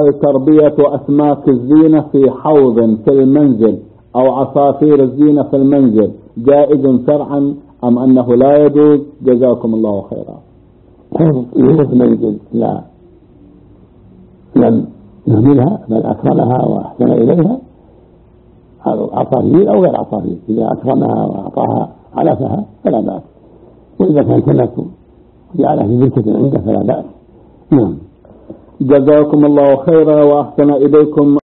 هل تربية أسماك الزينة في حوض في المنزل أو عصافير الزينة في المنزل جائز شرعا أم أنه لا يجوز؟ جزاكم الله خيرا. حوض في المنزل لا لم يهملها بل أكرمها وأحسن إليها، عصافير أو غير عصافير إذا أكرمها وأعطاها علفها فلا بأس، وإذا كان سمك جعلها في بركة عنده فلا بأس. نعم. جزاكم الله خيرا وأحسن إليكم.